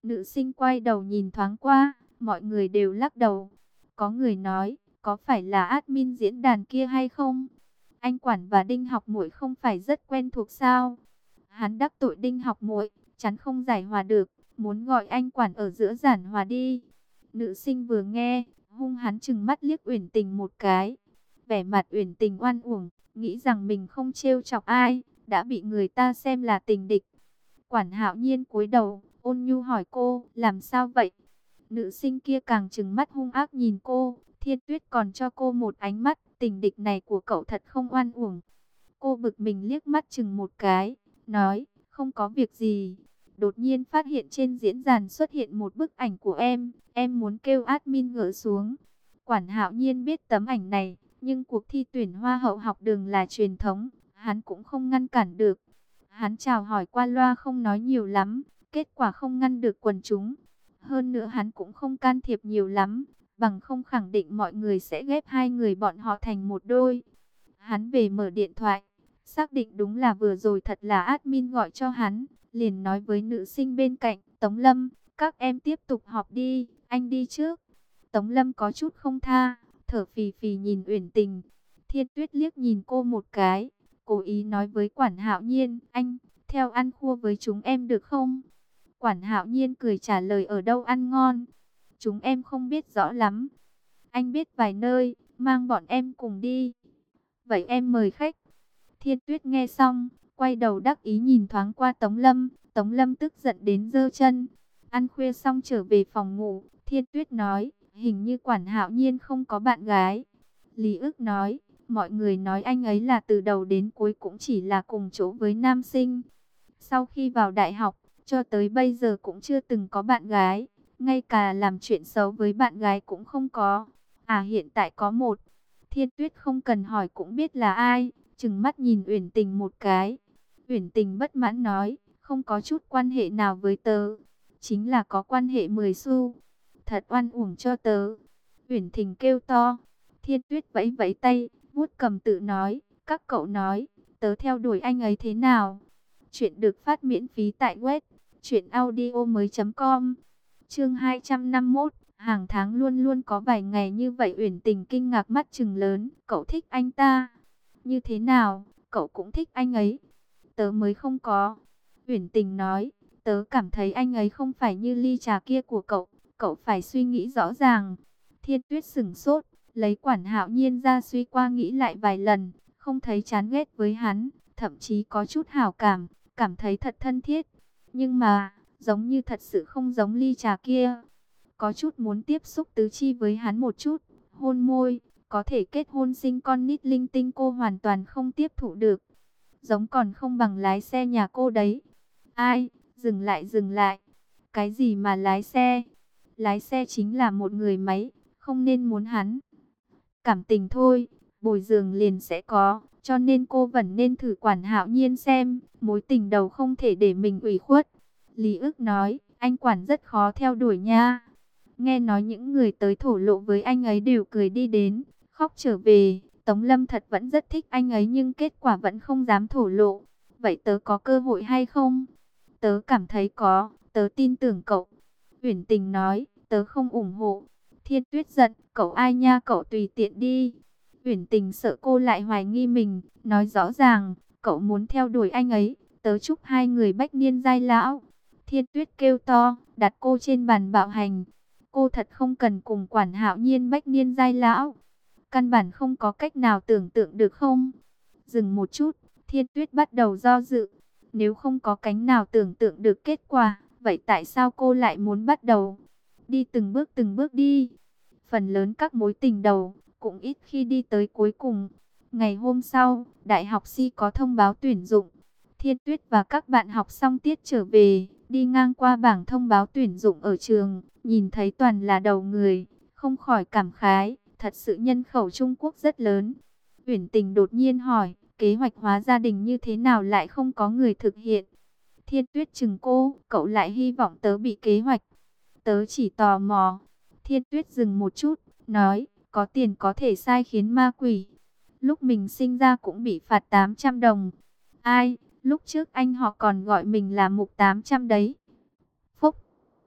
Nữ sinh quay đầu nhìn thoáng qua, mọi người đều lắc đầu. Có người nói, có phải là admin diễn đàn kia hay không? Anh Quản và Đinh Học Muội không phải rất quen thuộc sao? Hắn đắc tội Đinh Học Muội, chắn không giải hòa được, muốn gọi anh Quản ở giữa giảng hòa đi. Nữ sinh vừa nghe, hung hắn chừng mắt liếc Uyển Tình một cái. Vẻ mặt Uyển Tình oan uổng, nghĩ rằng mình không trêu chọc ai, đã bị người ta xem là tình địch. Quản Hạo Nhiên cúi đầu, ôn nhu hỏi cô, làm sao vậy? Nữ sinh kia càng trừng mắt hung ác nhìn cô, Thiên Tuyết còn cho cô một ánh mắt, tình địch này của cậu thật không oan uổng. Cô bực mình liếc mắt chừng một cái, nói, không có việc gì. Đột nhiên phát hiện trên diễn đàn xuất hiện một bức ảnh của em muốn kêu admin gỡ xuống. Quản Hạo Nhiên biết tấm ảnh này, nhưng cuộc thi tuyển Hoa hậu học đường là truyền thống, hắn cũng không ngăn cản được. Hắn chào hỏi qua loa không nói nhiều lắm, kết quả không ngăn được quần chúng. Hơn nữa hắn cũng không can thiệp nhiều lắm, bằng không khẳng định mọi người sẽ ghép hai người bọn họ thành một đôi. Hắn về mở điện thoại, xác định đúng là vừa rồi thật là admin gọi cho hắn, liền nói với nữ sinh bên cạnh, Tống Lâm, các em tiếp tục họp đi, anh đi trước. Tống Lâm có chút không tha, thở phì phì nhìn Uyển Tình. Thiên Tuyết liếc nhìn cô một cái, cố ý nói với Quản Hạo Nhiên, anh, theo ăn khua với chúng em được không? Quản Hạo Nhiên cười trả lời, ở đâu ăn ngon? Chúng em không biết rõ lắm. Anh biết vài nơi, mang bọn em cùng đi. Vậy em mời khách. Thiên Tuyết nghe xong, quay đầu đắc ý nhìn thoáng qua Tống Lâm. Tống Lâm tức giận đến giơ chân. Ăn khuya xong trở về phòng ngủ, Thiên Tuyết nói, hình như Quản Hạo Nhiên không có bạn gái. Lý Ức nói, mọi người nói anh ấy là từ đầu đến cuối cũng chỉ là cùng chỗ với nam sinh. Sau khi vào đại học, cho tới bây giờ cũng chưa từng có bạn gái. Ngay cả làm chuyện xấu với bạn gái cũng không có. À, hiện tại có một. Thiên Tuyết không cần hỏi cũng biết là ai, trừng mắt nhìn Uyển Tình một cái. Uyển Tình bất mãn nói, không có chút quan hệ nào với tớ, chính là có quan hệ 10 xu. Thật oan uổng cho tớ. Uyển Tình kêu to. Thiên Tuyết vẫy vẫy tay, vuốt cầm tự nói, các cậu nói, tớ theo đuổi anh ấy thế nào? Chuyện được phát miễn phí tại web truyệnaudiomoi.com. Chương 251, hàng tháng luôn luôn có vài ngày như vậy. Uyển Tình kinh ngạc mắt trừng lớn, cậu thích anh ta? Như thế nào, cậu cũng thích anh ấy? Tớ mới không có. Uyển Tình nói, tớ cảm thấy anh ấy không phải như ly trà kia của cậu, cậu phải suy nghĩ rõ ràng. Thiên Tuyết sững sốt, lấy Quản Hạo Nhiên ra suy qua nghĩ lại vài lần, không thấy chán ghét với hắn, thậm chí có chút hảo cảm, cảm thấy thật thân thiết. Nhưng mà, giống như thật sự không giống ly trà kia. Có chút muốn tiếp xúc tứ chi với hắn một chút, hôn môi, có thể kết hôn sinh con nít linh tinh cô hoàn toàn không tiếp thụ được. Giống còn không bằng lái xe nhà cô đấy. Ai, dừng lại dừng lại. Cái gì mà lái xe? Lái xe chính là một người máy, không nên muốn hắn. Cảm tình thôi, bồi dưỡng liền sẽ có, cho nên cô vẫn nên thử Quản Hạo Nhiên xem, mối tình đầu không thể để mình ủy khuất. Lý Ức nói, anh Quản rất khó theo đuổi nha. Nghe nói những người tới thổ lộ với anh ấy đều cười đi đến, khóc trở về. Tống Lâm thật vẫn rất thích anh ấy nhưng kết quả vẫn không dám thổ lộ. Vậy tớ có cơ hội hay không? Tớ cảm thấy có, tớ tin tưởng cậu. Uyển Tình nói, tớ không ủng hộ. Thiên Tuyết giận, cậu ai nha, cậu tùy tiện đi. Uyển Tình sợ cô lại hoài nghi mình, nói rõ ràng, cậu muốn theo đuổi anh ấy, tớ chúc hai người bách niên giai lão. Thiên Tuyết kêu to, đặt cô trên bàn bạo hành. Cô thật không cần cùng Quản Hạo Nhiên bách niên giai lão. Căn bản không có cách nào tưởng tượng được không? Dừng một chút, Thiên Tuyết bắt đầu do dự. Nếu không có cánh nào tưởng tượng được kết quả, vậy tại sao cô lại muốn bắt đầu? Đi từng bước đi. Phần lớn các mối tình đầu, cũng ít khi đi tới cuối cùng. Ngày hôm sau, Đại học Si có thông báo tuyển dụng. Thiên Tuyết và các bạn học xong tiết trở về, đi ngang qua bảng thông báo tuyển dụng ở trường, nhìn thấy toàn là đầu người, không khỏi cảm khái, thật sự nhân khẩu Trung Quốc rất lớn. Uyển Tình đột nhiên hỏi, kế hoạch hóa gia đình như thế nào lại không có người thực hiện? Thiên Tuyết chừng cô, cậu lại hy vọng tớ bị kế hoạch. Tớ chỉ tò mò. Thiên Tuyết dừng một chút, nói, có tiền có thể sai khiến ma quỷ. Lúc mình sinh ra cũng bị phạt 800 đồng. Ai, lúc trước anh họ còn gọi mình là mục 800 đấy. Phúc,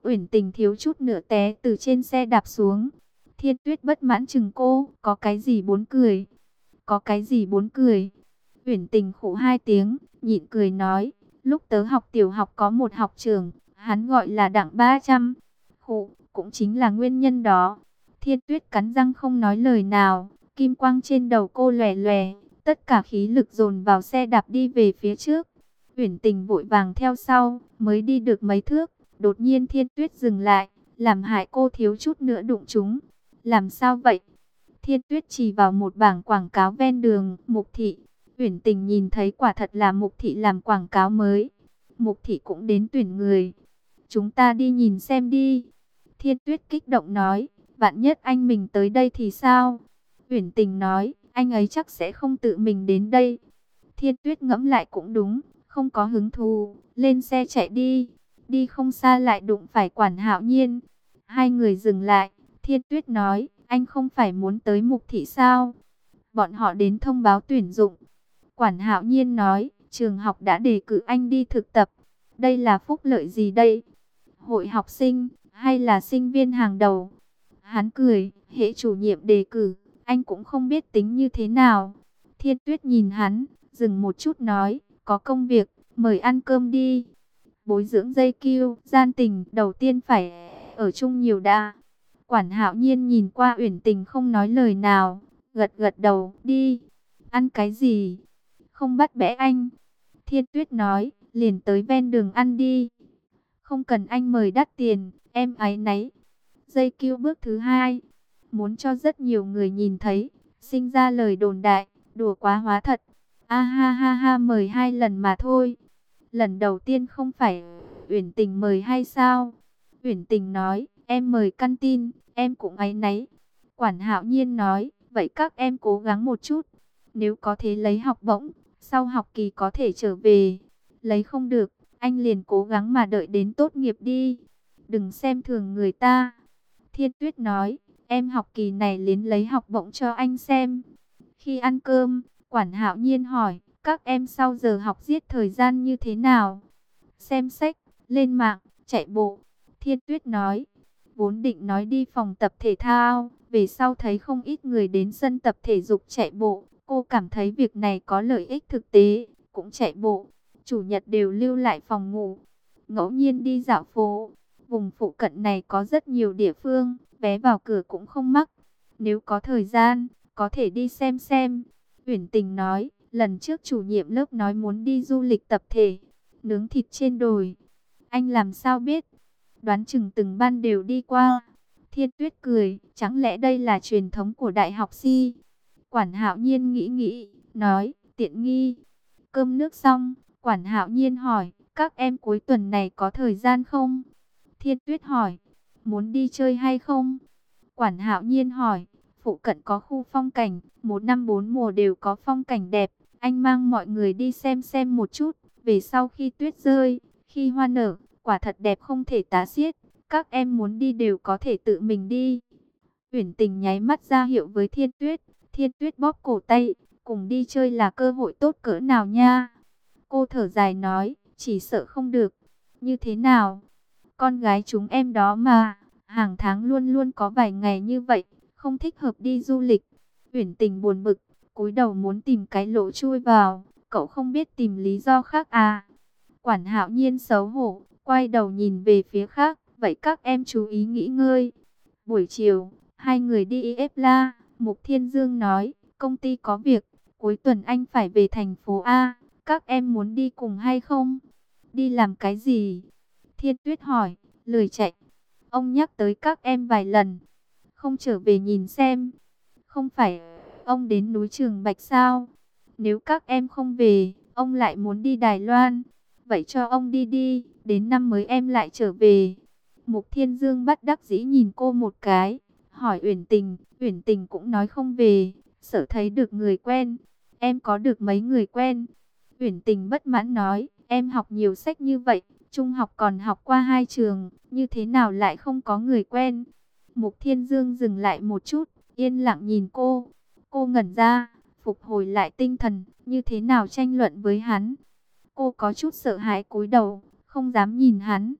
Uyển Tình thiếu chút nữa té từ trên xe đạp xuống. Thiên Tuyết bất mãn chừng cô, có cái gì buồn cười? Có cái gì buồn cười? Uyển Tình khụ hai tiếng, nhịn cười nói, lúc tớ học tiểu học có một học trưởng, hắn gọi là Đặng 300. Khụ, cũng chính là nguyên nhân đó. Thiên Tuyết cắn răng không nói lời nào, kim quang trên đầu cô lòe lòe, tất cả khí lực dồn vào xe đạp đi về phía trước. Uyển Tình vội vàng theo sau, mới đi được mấy thước, đột nhiên Thiên Tuyết dừng lại, làm hại cô thiếu chút nữa đụng chúng. Làm sao vậy? Thiên Tuyết chỉ vào một bảng quảng cáo ven đường, Mục Thị. Uyển Tình nhìn thấy quả thật là Mục Thị làm quảng cáo mới. Mục Thị cũng đến tuyển người. Chúng ta đi nhìn xem đi. Thiên Tuyết kích động nói, vạn nhất anh mình tới đây thì sao? Uyển Tình nói, anh ấy chắc sẽ không tự mình đến đây. Thiên Tuyết ngẫm lại cũng đúng, không có hứng thú, lên xe chạy đi. Đi không xa lại đụng phải Quản Hạo Nhiên. Hai người dừng lại, Thiên Tuyết nói, anh không phải muốn tới Mục Thị sao? Bọn họ đến thông báo tuyển dụng. Quản Hạo Nhiên nói, trường học đã đề cử anh đi thực tập. Đây là phúc lợi gì đây? Hội học sinh, hay là sinh viên hàng đầu? Hắn cười, hễ chủ nhiệm đề cử, anh cũng không biết tính như thế nào. Thiên Tuyết nhìn hắn, dừng một chút nói, có công việc, mời ăn cơm đi. Bồi dưỡng dây cừu, gian tình, đầu tiên phải ở chung nhiều đã. Quản Hạo Nhiên nhìn qua Uyển Tình không nói lời nào, gật gật đầu, đi. Ăn cái gì? Không bắt bẽ anh. Thiên Tuyết nói, liền tới ven đường ăn đi. Không cần anh mời đắt tiền, em áy náy. Dây cừu bước thứ hai, muốn cho rất nhiều người nhìn thấy, sinh ra lời đồn đại, đùa quá hóa thật. A ha ha ha, mời hai lần mà thôi. Lần đầu tiên không phải Uyển Tình mời hay sao? Uyển Tình nói, em mời căn tin, em cũng áy náy. Quản Hạo Nhiên nói, vậy các em cố gắng một chút. Nếu có thể lấy học bổng, sau học kỳ có thể trở về. Lấy không được, anh liền cố gắng mà đợi đến tốt nghiệp đi. Đừng xem thường người ta. Thiên Tuyết nói, em học kỳ này liền lấy học bổng cho anh xem. Khi ăn cơm, Quản Hạo Nhiên hỏi, các em sau giờ học giết thời gian như thế nào? Xem sách, lên mạng, chạy bộ. Thiên Tuyết nói, vốn định nói đi phòng tập thể thao, về sau thấy không ít người đến sân tập thể dục chạy bộ. Cô cảm thấy việc này có lợi ích thực tế, cũng chạy bộ. Chủ nhật đều lưu lại phòng ngủ, ngẫu nhiên đi dạo phố. Vùng phụ cận này có rất nhiều địa phương, vé vào cửa cũng không mắc. Nếu có thời gian, có thể đi xem. Uyển Tình nói, lần trước chủ nhiệm lớp nói muốn đi du lịch tập thể, nướng thịt trên đồi. Anh làm sao biết? Đoán chừng từng ban đều đi qua. Thiên Tuyết cười, chẳng lẽ đây là truyền thống của đại học Si? Quản Hạo Nhiên nghĩ, nói, tiện nghi. Cơm nước xong, Quản Hạo Nhiên hỏi, các em cuối tuần này có thời gian không? Thiên Tuyết hỏi, muốn đi chơi hay không? Quản Hạo Nhiên hỏi, phụ cận có khu phong cảnh, một năm bốn mùa đều có phong cảnh đẹp. Anh mang mọi người đi xem một chút, về sau khi tuyết rơi, khi hoa nở, quả thật đẹp không thể tả xiết. Các em muốn đi đều có thể tự mình đi. Uyển Tình nháy mắt ra hiệu với Thiên Tuyết. Thiên Tuyết bóp cổ tay, cùng đi chơi là cơ hội tốt cỡ nào nha. Cô thở dài nói, chỉ sợ không được. Như thế nào? Con gái chúng em đó mà, hàng tháng luôn luôn có vài ngày như vậy, không thích hợp đi du lịch. Uyển Tình buồn bực, cúi đầu muốn tìm cái lỗ chui vào, cậu không biết tìm lý do khác à? Quản Hạo Nhiên xấu hổ, quay đầu nhìn về phía khác, vậy các em chú ý nghỉ ngơi. Buổi chiều, hai người đi IFLA, Mục Thiên Dương nói, công ty có việc, cuối tuần anh phải về thành phố A, các em muốn đi cùng hay không? Đi làm cái gì? Thiên Tuyết hỏi, lười chạy. Ông nhắc tới các em vài lần, không trở về nhìn xem. Không phải ông đến núi Trường Bạch sao? Nếu các em không về, ông lại muốn đi Đài Loan. Vậy cho ông đi đi, đến năm mới em lại trở về. Mục Thiên Dương bất đắc dĩ nhìn cô một cái, hỏi Uyển Tình cũng nói không về, sợ thấy được người quen. Em có được mấy người quen? Uyển Tình bất mãn nói, em học nhiều sách như vậy, trung học còn học qua 2 trường, như thế nào lại không có người quen? Mục Thiên Dương dừng lại một chút, yên lặng nhìn cô. Cô ngẩn ra, phục hồi lại tinh thần, như thế nào tranh luận với hắn. Cô có chút sợ hãi cúi đầu, không dám nhìn hắn.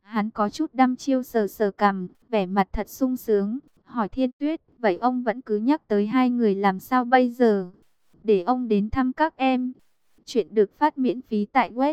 Hắn có chút đăm chiêu sờ sờ cằm, vẻ mặt thật sung sướng, hỏi Thiên Tuyết, vậy ông vẫn cứ nhắc tới hai người làm sao bây giờ? Để ông đến thăm các em. Chuyện được phát miễn phí tại web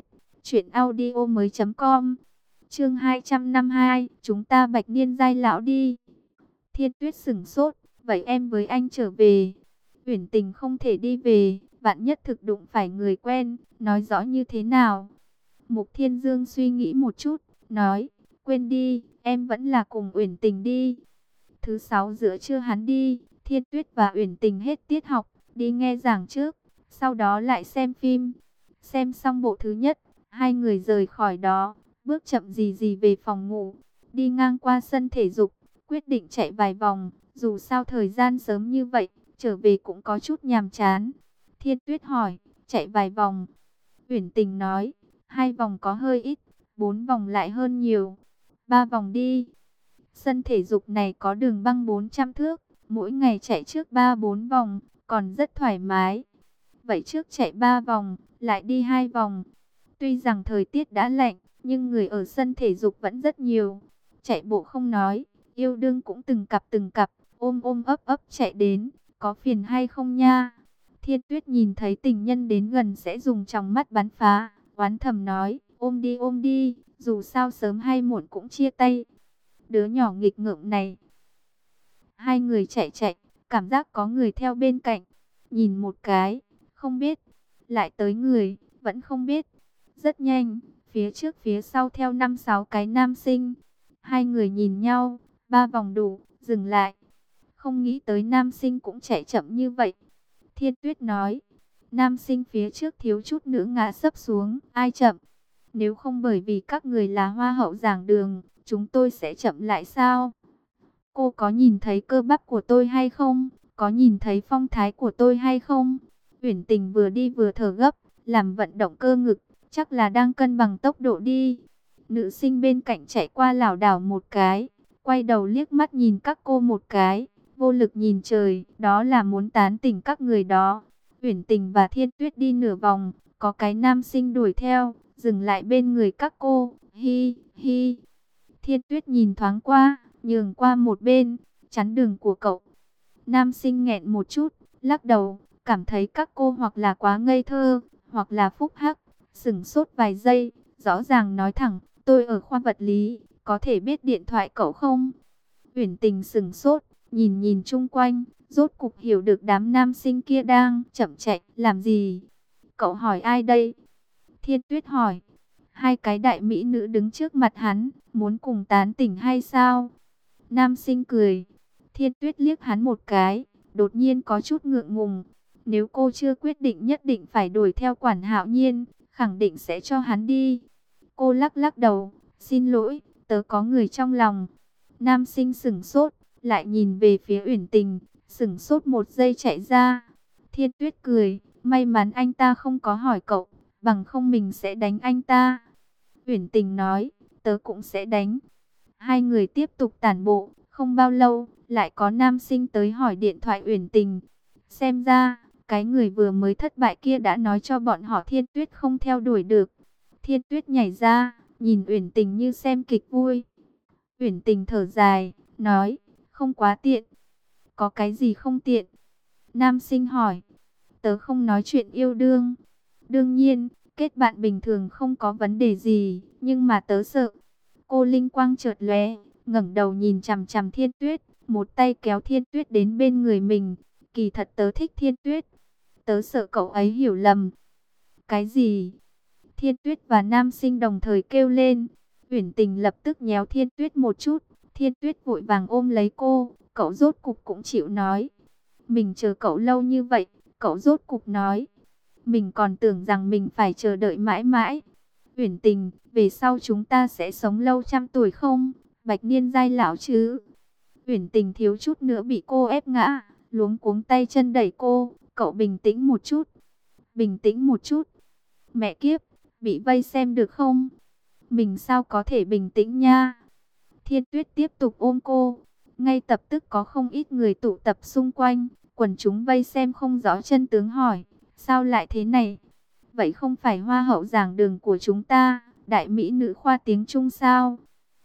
truyệnaudiomoi.com. Chương 252, chúng ta bạch niên giai lão đi. Thiên Tuyết sững sốt, vậy em với anh trở về. Uyển Tình không thể đi về, vạn nhất thực đụng phải người quen, nói rõ như thế nào? Mục Thiên Dương suy nghĩ một chút, nói, quên đi, em vẫn là cùng Uyển Tình đi. Thứ sáu giữa trưa hắn đi, Thiên Tuyết và Uyển Tình hết tiết học, đi nghe giảng trước, sau đó lại xem phim. Xem xong bộ thứ nhất, hai người rời khỏi đó, bước chậm gì gì về phòng ngủ, đi ngang qua sân thể dục, quyết định chạy vài vòng, dù sao thời gian sớm như vậy, trở về cũng có chút nhàm chán. Thiên Tuyết hỏi, chạy vài vòng. Uyển Tình nói, 2 vòng có hơi ít, 4 vòng lại hơn nhiều. 3 vòng đi. Sân thể dục này có đường băng 400 thước, mỗi ngày chạy trước 3-4 vòng, còn rất thoải mái. Vậy trước chạy 3 vòng, lại đi 2 vòng. Tuy rằng thời tiết đã lạnh, nhưng người ở sân thể dục vẫn rất nhiều. Chạy bộ không nói, yêu đương cũng từng cặp, ôm ôm ấp ấp chạy đến, có phiền hay không nha? Thiên Tuyết nhìn thấy tình nhân đến gần sẽ dùng tròng mắt bắn phá, oán thầm nói, ôm đi, dù sao sớm hay muộn cũng chia tay. Đứa nhỏ nghịch ngợm này. Hai người chạy, cảm giác có người theo bên cạnh. Nhìn một cái, không biết. Lại tới người, vẫn không biết. Rất nhanh, phía trước phía sau theo 5-6 cái nam sinh. Hai người nhìn nhau, 3 vòng đủ, dừng lại. Không nghĩ tới nam sinh cũng chạy chậm như vậy. Thiên Tuyết nói, nam sinh phía trước thiếu chút nữa ngã sấp xuống, ai chậm? Nếu không bởi vì các người là hoa hậu giảng đường, chúng tôi sẽ chậm lại sao? Cô có nhìn thấy cơ bắp của tôi hay không? Có nhìn thấy phong thái của tôi hay không? Uyển Tình vừa đi vừa thở gấp, làm vận động cơ ngực, chắc là đang cân bằng tốc độ đi. Nữ sinh bên cạnh chạy qua lảo đảo một cái, quay đầu liếc mắt nhìn các cô một cái, vô lực nhìn trời, đó là muốn tán tỉnh các người đó. Uyển Tình và Thiên Tuyết đi nửa vòng, có cái nam sinh đuổi theo, dừng lại bên người các cô, hi, hi. Thiên Tuyết nhìn thoáng qua, nhường qua một bên, chắn đường của cậu. Nam sinh nghẹn một chút, lắc đầu, cảm thấy các cô hoặc là quá ngây thơ, hoặc là phúc hắc, sửng sốt vài giây, rõ ràng nói thẳng, tôi ở khoa vật lý, có thể biết điện thoại cậu không? Uyển Tình sửng sốt, nhìn nhìn chung quanh, rốt cục hiểu được đám nam sinh kia đang chậm chạy, làm gì? Cậu hỏi ai đây? Thiên Tuyết hỏi. Hai cái đại mỹ nữ đứng trước mặt hắn, muốn cùng tán tỉnh hay sao? Nam sinh cười. Thiên Tuyết liếc hắn một cái, đột nhiên có chút ngượng ngùng. Nếu cô chưa quyết định nhất định phải đuổi theo Quản Hạo Nhiên, khẳng định sẽ cho hắn đi. Cô lắc lắc đầu, xin lỗi, tớ có người trong lòng. Nam sinh sửng sốt, lại nhìn về phía Uyển Tình, sửng sốt một giây chạy ra. Thiên Tuyết cười, may mắn anh ta không có hỏi cậu, bằng không mình sẽ đánh anh ta. Uyển Tình nói, tớ cũng sẽ đánh. Hai người tiếp tục tản bộ, không bao lâu, lại có nam sinh tới hỏi điện thoại Uyển Tình. Xem ra, cái người vừa mới thất bại kia đã nói cho bọn họ Thiên Tuyết không theo đuổi được. Thiên Tuyết nhảy ra, nhìn Uyển Tình như xem kịch vui. Uyển Tình thở dài, nói, không quá tiện. Có cái gì không tiện? Nam sinh hỏi, tớ không nói chuyện yêu đương. Đương nhiên, kết bạn bình thường không có vấn đề gì, nhưng mà tớ sợ. Cô linh quang chợt lóe, ngẩng đầu nhìn chằm chằm Thiên Tuyết, một tay kéo Thiên Tuyết đến bên người mình. Kỳ thật tớ thích Thiên Tuyết, tớ sợ cậu ấy hiểu lầm. Cái gì? Thiên Tuyết và nam sinh đồng thời kêu lên. Uyển Tình lập tức nhéo Thiên Tuyết một chút, Thiên Tuyết vội vàng ôm lấy cô, cậu rốt cục cũng chịu nói. Mình chờ cậu lâu như vậy, cậu rốt cục nói. Mình còn tưởng rằng mình phải chờ đợi mãi mãi. Uyển Tình, về sau chúng ta sẽ sống lâu trăm tuổi không? Bạch niên giai lão chứ? Uyển Tình thiếu chút nữa bị cô ép ngã, luống cuống tay chân đẩy cô. Cậu bình tĩnh một chút. Bình tĩnh một chút. Mẹ kiếp, bị vây xem được không? Mình sao có thể bình tĩnh nha? Thiên Tuyết tiếp tục ôm cô. Ngay lập tức có không ít người tụ tập xung quanh. Quần chúng vây xem không rõ chân tướng hỏi. Sao lại thế này? Vậy không phải hoa hậu giảng đường của chúng ta, đại mỹ nữ khoa tiếng Trung sao?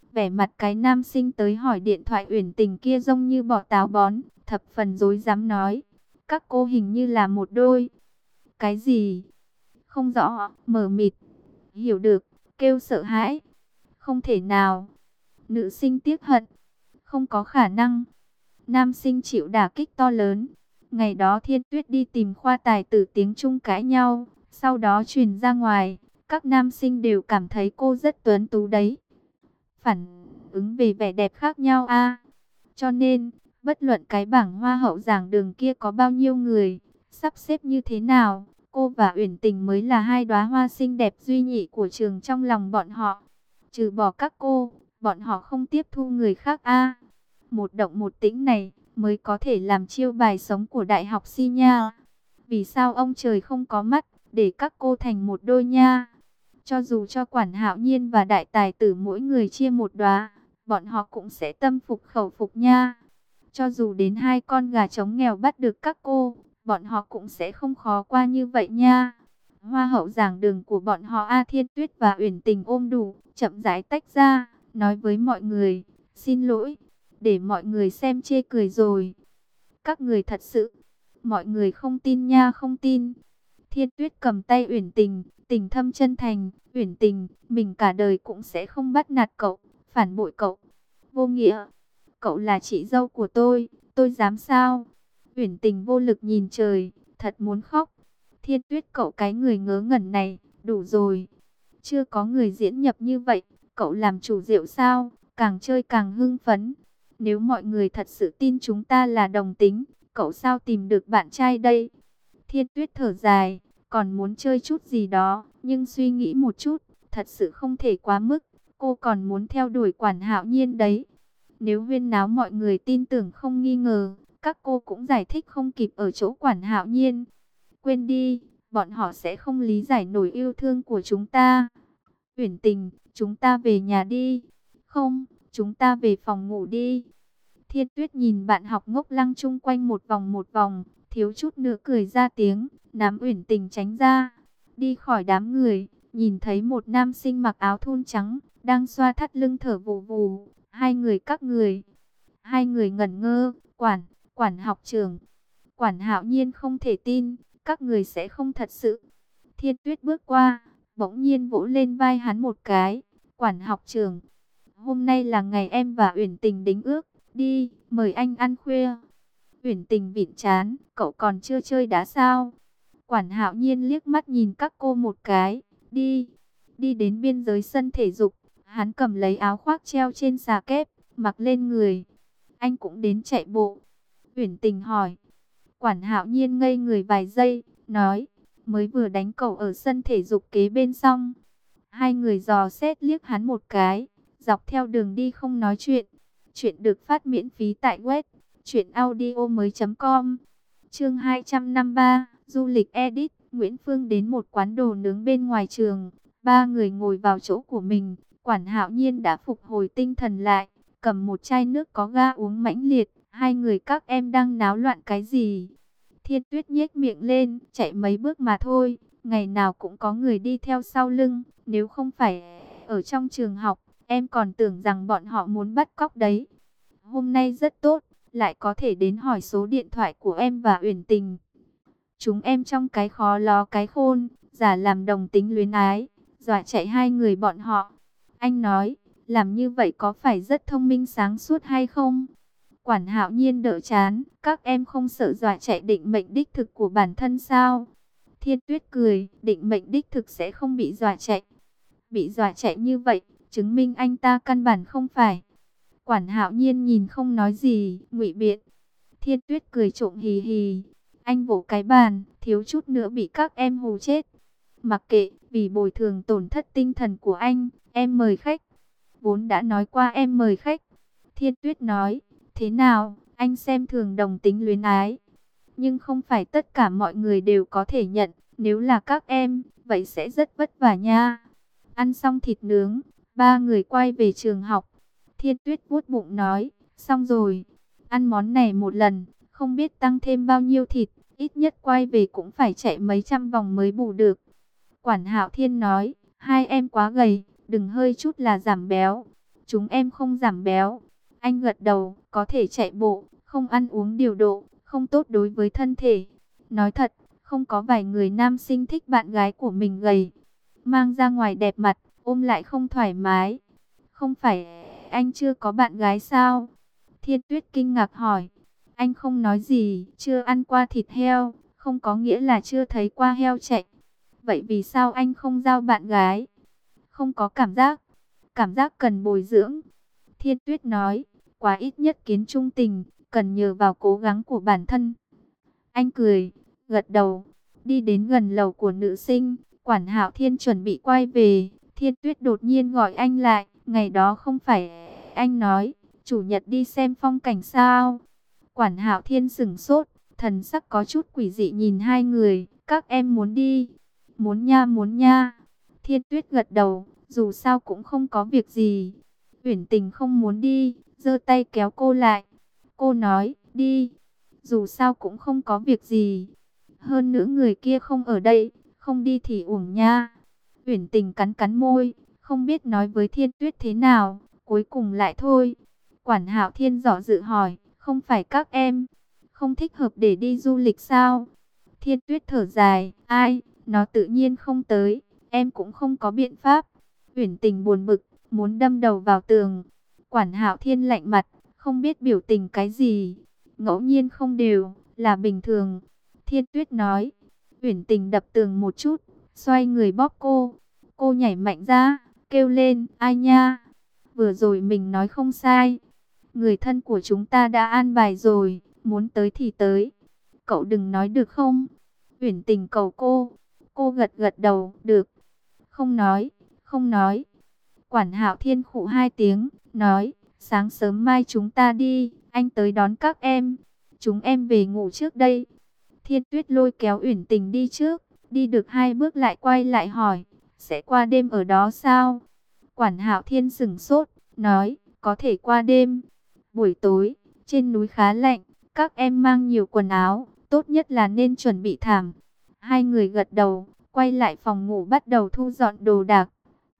Vẻ mặt cái nam sinh tới hỏi điện thoại Uyển Tình kia giống như bọ táo bón, thập phần rối rắm nói, các cô hình như là một đôi. Cái gì? Không rõ, mờ mịt. Hiểu được, kêu sợ hãi. Không thể nào. Nữ sinh tiếc hận. Không có khả năng. Nam sinh chịu đả kích to lớn. Ngày đó Thiên Tuyết đi tìm khoa tài tử tiếng Trung cãi nhau. Sau đó truyền ra ngoài. Các nam sinh đều cảm thấy cô rất tuấn tú đấy. Phản ứng về vẻ đẹp khác nhau a. Cho nên, bất luận cái bảng hoa hậu giảng đường kia có bao nhiêu người, sắp xếp như thế nào, cô và Uyển Tình mới là hai đóa hoa xinh đẹp duy nhị của trường trong lòng bọn họ. Trừ bỏ các cô, bọn họ không tiếp thu người khác a. Một động một tĩnh này mới có thể làm chiêu bài sống của đại học Si nha. Vì sao ông trời không có mắt để các cô thành một đôi nha? Cho dù cho Quản Hạo Nhiên và đại tài tử mỗi người chia một đóa, bọn họ cũng sẽ tâm phục khẩu phục nha. Cho dù đến hai con gà trống nghèo bắt được các cô, bọn họ cũng sẽ không khó qua như vậy nha. Hoa hậu giảng đường của bọn họ A Thiên Tuyết và Uyển Tình ôm đủ, chậm rãi tách ra, nói với mọi người, xin lỗi, để mọi người xem chê cười rồi. Các người thật sự, mọi người không tin nha, không tin. Thiên Tuyết cầm tay Uyển Tình, tình thâm chân thành, Uyển Tình, mình cả đời cũng sẽ không bắt nạt cậu, phản bội cậu. Vô nghĩa, cậu là chị dâu của tôi dám sao? Uyển Tình vô lực nhìn trời, thật muốn khóc. Thiên Tuyết, cậu cái người ngớ ngẩn này, đủ rồi. Chưa có người diễn nhập như vậy, cậu làm chủ rượu sao? Càng chơi càng hưng phấn. Nếu mọi người thật sự tin chúng ta là đồng tính, cậu sao tìm được bạn trai đây? Thiên Tuyết thở dài, còn muốn chơi chút gì đó, nhưng suy nghĩ một chút, thật sự không thể quá mức. Cô còn muốn theo đuổi Quản Hạo Nhiên đấy. Nếu huyên náo mọi người tin tưởng không nghi ngờ, các cô cũng giải thích không kịp ở chỗ Quản Hạo Nhiên. Quên đi, bọn họ sẽ không lý giải nổi yêu thương của chúng ta. Uyển Tình, chúng ta về nhà đi. Không, chúng ta về phòng ngủ đi. Thiên Tuyết nhìn bạn học ngốc lăng chung quanh một vòng, thiếu chút nữa cười ra tiếng, nắm Uyển Tình tránh ra. Đi khỏi đám người, nhìn thấy một nam sinh mặc áo thun trắng, đang xoa thắt lưng thở vù vù. Hai người ngẩn ngơ, quản học trưởng. Quản Hạo Nhiên không thể tin, các người sẽ không thật sự. Thiên Tuyết bước qua, bỗng nhiên vỗ lên vai hắn một cái. Quản học trưởng, hôm nay là ngày em và Uyển Tình đính ước, đi, mời anh ăn khuya. Uyển Tình vịn chán, cậu còn chưa chơi đá sao? Quản Hạo Nhiên liếc mắt nhìn các cô một cái, đi đến biên giới sân thể dục, hắn cầm lấy áo khoác treo trên xà kép, mặc lên người. Anh cũng đến chạy bộ? Uyển Tình hỏi. Quản Hạo Nhiên ngây người vài giây, nói, mới vừa đánh cầu ở sân thể dục kế bên xong. Hai người dò xét liếc hắn một cái, dọc theo đường đi không nói chuyện. Chuyện được phát miễn phí tại web truyệnaudiomoi.com. Chương 253, du lịch edit. Nguyễn Phương đến một quán đồ nướng bên ngoài trường. Ba người ngồi vào chỗ của mình. Quản Hạo Nhiên đã phục hồi tinh thần lại, cầm một chai nước có ga uống mãnh liệt. Hai người các em đang náo loạn cái gì? Thiên Tuyết nhếch miệng lên, chạy mấy bước mà thôi. Ngày nào cũng có người đi theo sau lưng. Nếu không phải ở trong trường học, em còn tưởng rằng bọn họ muốn bắt cóc đấy. Hôm nay rất tốt, lại có thể đến hỏi số điện thoại của em và Uyển Tình. Chúng em trong cái khó ló cái khôn, giả làm đồng tính luyến ái, dọa chạy hai người bọn họ. Anh nói, làm như vậy có phải rất thông minh sáng suốt hay không? Quản Hạo Nhiên đỡ chán, các em không sợ dọa chạy định mệnh đích thực của bản thân sao? Thiên Tuyết cười, định mệnh đích thực sẽ không bị dọa chạy. Bị dọa chạy như vậy, chứng minh anh ta căn bản không phải. Quản Hạo Nhiên nhìn không nói gì, ngụy biện. Thiên Tuyết cười trộm hì hì. Anh vỗ cái bàn, thiếu chút nữa bị các em hù chết. Mặc kệ, vì bồi thường tổn thất tinh thần của anh, em mời khách. Vốn đã nói qua em mời khách. Thiên Tuyết nói, thế nào, anh xem thường đồng tính luyến ái. Nhưng không phải tất cả mọi người đều có thể nhận, nếu là các em, vậy sẽ rất vất vả nha. Ăn xong thịt nướng, ba người quay về trường học. Thiên Tuyết vuốt bụng nói, xong rồi, ăn món này một lần, không biết tăng thêm bao nhiêu thịt, ít nhất quay về cũng phải chạy mấy trăm vòng mới bù được. Quản Hạo Thiên nói, hai em quá gầy, đừng hơi chút là giảm béo. chúng em không giảm béo. Anh gật đầu, có thể chạy bộ, không ăn uống điều độ, không tốt đối với thân thể. Nói thật, không có vài người nam sinh thích bạn gái của mình gầy. Mang ra ngoài đẹp mặt, ôm lại không thoải mái. Không phải anh chưa có bạn gái sao? Thiên Tuyết kinh ngạc hỏi. Anh không nói gì, chưa ăn qua thịt heo, không có nghĩa là chưa thấy qua heo chạy. Vậy vì sao anh không giao bạn gái? Không có cảm giác cần bồi dưỡng. Thiên Tuyết nói, quá ít nhất kiến trung tình, cần nhờ vào cố gắng của bản thân. Anh cười, gật đầu, đi đến gần lầu của nữ sinh, Quản Hạo Thiên chuẩn bị quay về, Thiên Tuyết đột nhiên gọi anh lại, ngày đó không phải anh nói, chủ nhật đi xem phong cảnh sao? Quản Hạo Thiên sững sốt, thần sắc có chút quỷ dị nhìn hai người, các em muốn đi? Muốn nha. Thiên Tuyết gật đầu, dù sao cũng không có việc gì. Uyển Tình không muốn đi, giơ tay kéo cô lại. Cô nói, đi, dù sao cũng không có việc gì. Hơn nữa người kia không ở đây, không đi thì uổng nha. Uyển Tình cắn cắn môi, không biết nói với Thiên Tuyết thế nào, cuối cùng lại thôi. Quản Hạo Thiên dò dự hỏi, không phải các em không thích hợp để đi du lịch sao? Thiên Tuyết thở dài, ai, nó tự nhiên không tới, em cũng không có biện pháp. Uyển Tình buồn bực, muốn đâm đầu vào tường. Quản Hạo Thiên lạnh mặt, không biết biểu tình cái gì. Ngẫu nhiên không đều, là bình thường. Thiên Tuyết nói. Uyển Tình đập tường một chút, xoay người bóp cô. Cô nhảy mạnh ra, kêu lên, ai nha. Vừa rồi mình nói không sai. Người thân của chúng ta đã an bài rồi, muốn tới thì tới. Cậu đừng nói được không? Uyển Tình cầu cô. Cô gật gật đầu, được. Không nói, không nói. Quản Hạo Thiên khụ hai tiếng, nói, sáng sớm mai chúng ta đi, anh tới đón các em. Chúng em về ngủ trước đây. Thiên Tuyết lôi kéo Uyển Tình đi trước, đi được hai bước lại quay lại hỏi, sẽ qua đêm ở đó sao? Quản Hạo Thiên sững sốt, nói, có thể qua đêm. Buổi tối, trên núi khá lạnh, các em mang nhiều quần áo, tốt nhất là nên chuẩn bị thảm. Hai người gật đầu, quay lại phòng ngủ bắt đầu thu dọn đồ đạc.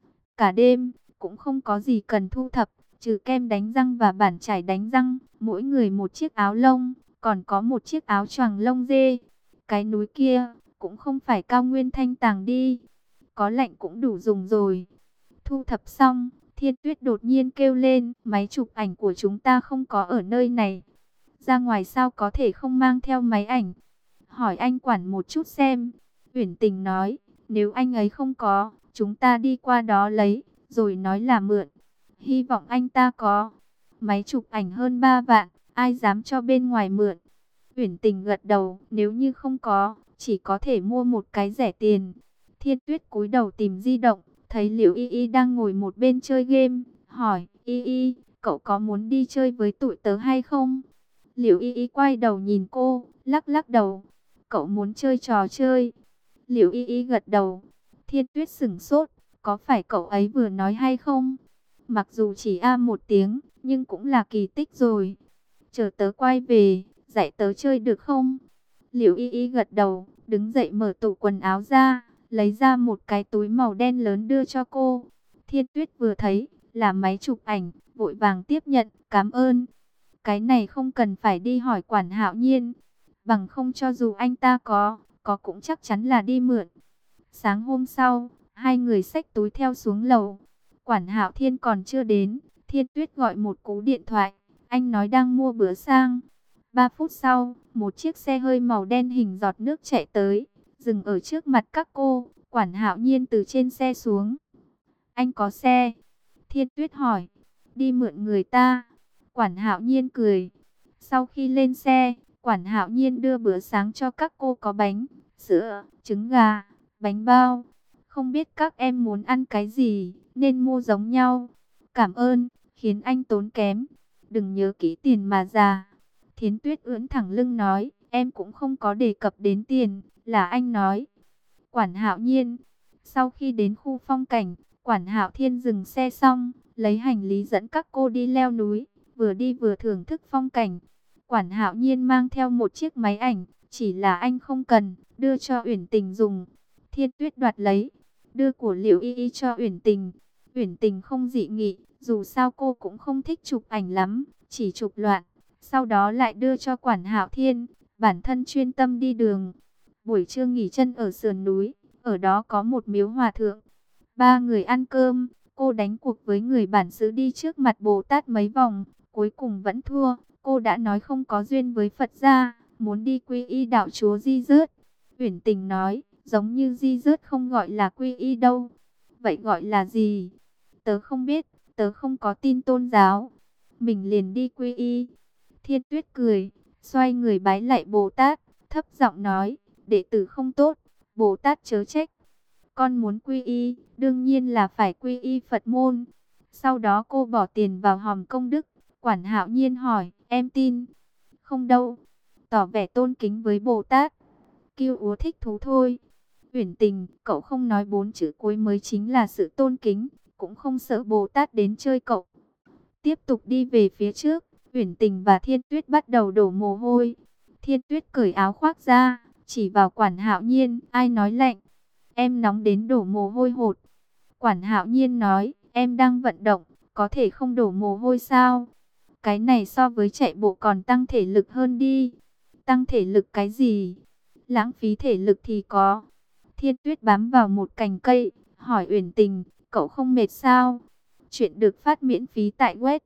Cả đêm, cũng không có gì cần thu thập, trừ kem đánh răng và bàn chải đánh răng, mỗi người một chiếc áo lông, còn có một chiếc áo choàng lông dê. Cái núi kia, cũng không phải cao nguyên thanh tàng đi, có lạnh cũng đủ dùng rồi. Thu thập xong, Thiên Tuyết đột nhiên kêu lên, máy chụp ảnh của chúng ta không có ở nơi này. Ra ngoài sao có thể không mang theo máy ảnh? Hỏi anh quản một chút xem. Uyển Tình nói, nếu anh ấy không có, chúng ta đi qua đó lấy, rồi nói là mượn. Hy vọng anh ta có. Máy chụp ảnh hơn 3 vạn, ai dám cho bên ngoài mượn. Uyển Tình gật đầu, nếu như không có, chỉ có thể mua một cái rẻ tiền. Thiên Tuyết cúi đầu tìm di động, thấy Liễu Y Y đang ngồi một bên chơi game, hỏi, Y Y, cậu có muốn đi chơi với tụi tớ hay không? Liễu Y Y quay đầu nhìn cô, lắc lắc đầu, cậu muốn chơi trò chơi? Liễu Y Y gật đầu. Thiên Tuyết sững sốt, có phải cậu ấy vừa nói hay không? Mặc dù chỉ một tiếng, nhưng cũng là kỳ tích rồi. Chờ tớ quay về, dạy tớ chơi được không? Liễu Y Y gật đầu, đứng dậy mở tủ quần áo ra, lấy ra một cái túi màu đen lớn đưa cho cô. Thiên Tuyết vừa thấy, là máy chụp ảnh, vội vàng tiếp nhận, cảm ơn. Cái này không cần phải đi hỏi Quản Hạo Nhiên, bằng không cho dù anh ta có cũng chắc chắn là đi mượn. Sáng hôm sau, hai người xách túi theo xuống lầu. Quản Hạo Thiên còn chưa đến, Thiên Tuyết gọi một cú điện thoại, anh nói đang mua bữa sang. 3 phút sau, một chiếc xe hơi màu đen hình giọt nước chạy tới, dừng ở trước mặt các cô. Quản Hạo Nhiên từ trên xe xuống. Anh có xe? Thiên Tuyết hỏi. Đi mượn người ta. Quản Hạo Nhiên cười. Sau khi lên xe, Quản Hạo Nhiên đưa bữa sáng cho các cô, có bánh, sữa, trứng gà, bánh bao. Không biết các em muốn ăn cái gì, nên mua giống nhau. Cảm ơn, khiến anh tốn kém. Đừng nhớ kỹ tiền mà già. Thiến Tuyết ưỡn thẳng lưng nói, em cũng không có đề cập đến tiền, là anh nói. Quản Hạo Nhiên. Sau khi đến khu phong cảnh, Quản Hạo Thiên dừng xe xong, lấy hành lý dẫn các cô đi leo núi, vừa đi vừa thưởng thức phong cảnh. Quản Hạo Nhiên mang theo một chiếc máy ảnh, chỉ là anh không cần, đưa cho Uyển Tình dùng. Thiên Tuyết đoạt lấy, đưa của Liễu Y Y cho Uyển Tình. Uyển Tình không dị nghị, Dù sao cô cũng không thích chụp ảnh lắm, chỉ chụp loạn. Sau đó lại đưa cho Quản Hạo Thiên, bản thân chuyên tâm đi đường. Buổi trưa nghỉ chân ở sườn núi, ở đó có một miếu hòa thượng. Ba người ăn cơm, cô đánh cuộc với người bản xứ đi trước mặt Bồ Tát mấy vòng, cuối cùng vẫn thua. Cô đã nói không có duyên với Phật gia, muốn đi quy y đạo chúa Di Rớt. Uyển Tình nói, giống như Di Rớt không gọi là quy y đâu. Vậy gọi là gì? Tớ không biết, tớ không có tin tôn giáo. Mình liền đi quy y. Thiên Tuyết cười, xoay người bái lạy Bồ Tát, thấp giọng nói, đệ tử không tốt, Bồ Tát chớ trách. Con muốn quy y, đương nhiên là phải quy y Phật môn. Sau đó cô bỏ tiền vào hòm công đức. Quản Hạo Nhiên hỏi, em tin? Không đâu. Tỏ vẻ tôn kính với Bồ Tát. Kiêu Úa thích thú thôi. Uyển Tình, cậu không nói 4 chữ cuối mới chính là sự tôn kính, cũng không sợ Bồ Tát đến chơi cậu. Tiếp tục đi về phía trước, Uyển Tình và Thiên Tuyết bắt đầu đổ mồ hôi. Thiên Tuyết cởi áo khoác ra, chỉ vào Quản Hạo Nhiên, ai nói lạnh? Em nóng đến đổ mồ hôi hột. Quản Hạo Nhiên nói, em đang vận động, có thể không đổ mồ hôi sao? Cái này so với chạy bộ còn tăng thể lực hơn đi. Tăng thể lực cái gì? Lãng phí thể lực thì có. Thiên Tuyết bám vào một cành cây, hỏi Uyển Tình, cậu không mệt sao? Chuyện được phát miễn phí tại web